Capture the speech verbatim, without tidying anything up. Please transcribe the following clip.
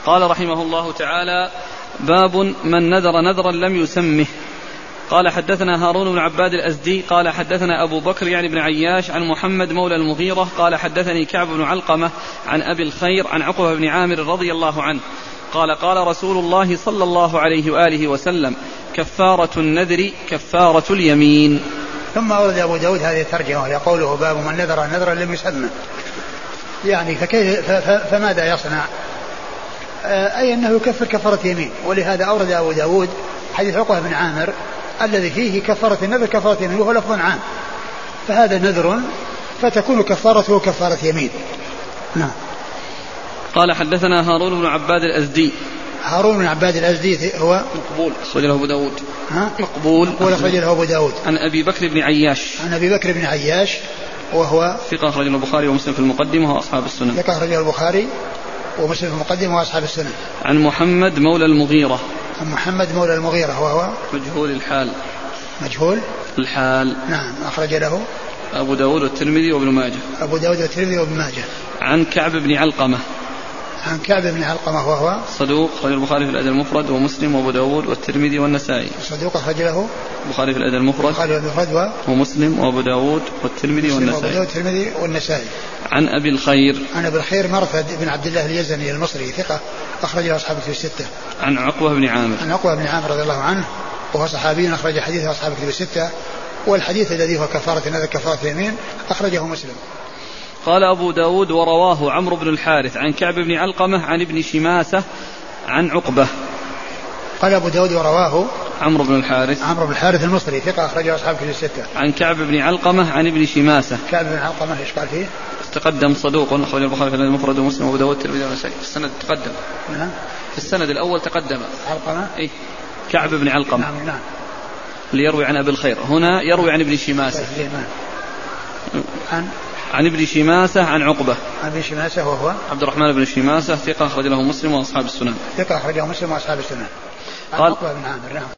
قال رحمه الله تعالى: باب من نذر نذرا لم يسمه. قال حدثنا هارون بن عباد الأزدي قال حدثنا أبو بكر يعني بن عياش عن محمد مولى المغيرة قال حدثني كعب بن علقمة عن أبي الخير عن عقبة بن عامر رضي الله عنه قال قال رسول الله صلى الله عليه وآله وسلم: كفارة النذر كفارة اليمين. ثم أورد أبو داود هذه الترجمة يقوله: باب من نذر نذرا لم يسمه، يعني فكيف فماذا يصنع؟ أي أنه يكفر كفارة يمين. ولهذا أورد أبو داود حديث عقبة بن عامر الذي فيه كفارة النذر كفارة يمين، وهو لفظ عام، فهذا نذر فتكون كفارته كفارة يمين. نعم. قال حدثنا هارون بن عباد الأزدي. هارون بن عباد الأزدي هو مقبول أخرج له أبو داود. ها؟ مقبول أخرج له أبو داود. عن أبي بكر بن عياش. عن أبي بكر بن عياش وهو ثقة أخرج له البخاري ومسلم في المقدمة وأصحاب السنن. ثقة أخرج له البخاري ومسلم في المقدمة وأصحاب السنن. عن محمد مولى المغيرة. عن محمد مولى المغيرة وهو مجهول الحال. مجهول الحال. نعم. أخرج له أبو داود والترمذي وابن ماجه. أبو داود والترمذي وابن ماجه. عن كعب بن علقمة. عن كعب بن علقمة وهو صدوق أخرج البخاري في الأدب المفرد ومسلم وأبو داود والترمذي والنسائي. صدوق أخرج له البخاري في الأدب المفرد ومسلم وأبو داود والترمذي والنسائي. والترمذي والنسائي. عن أبي الخير. عن أبي الخير مرثد بن عبد الله اليزني المصري ثقة أخرج له أصحاب الكتب الستة. عن عقبة بن عامر. عن عقبة بن عامر رضي الله عنه وهو صحابي أخرج حديثه أصحاب الكتب الستة. والحديث الذي هو كفارة النذر كفارة اليمين أخرجه مسلم. قال أبو داود: ورواه عمرو بن الحارث عن كعب بن علقمة عن ابن شماسة عن عقبة. قال أبو داود: ورواه عمرو بن الحارث. عمرو بن الحارث المصري ثقة أخرجه أصحاب الكتب الستة. عن كعب بن علقمة عن ابن شماسة. كعب بن علقمة إيش قال فيه؟ تقدم صدوق أخرج البخاري في المفرد ومسلم وأبو داود والترمذي والنسائي. في السند تقدم. نعم. في السند الأول تقدم. علقمة. إيه. كعب بن علقمة. نعم نعم. ليروي عن أبي الخير، هنا يروي عن ابن شماسة. عن عن ابن شماسة عن عقبة. عن ابن شماسة وهو عبد الرحمن بن شماسة ثقة أخرج له مسلم وأصحاب السنن. ثقة أخرج له مسلم وأصحاب السنن. قال عقبة بن عامر. نعم.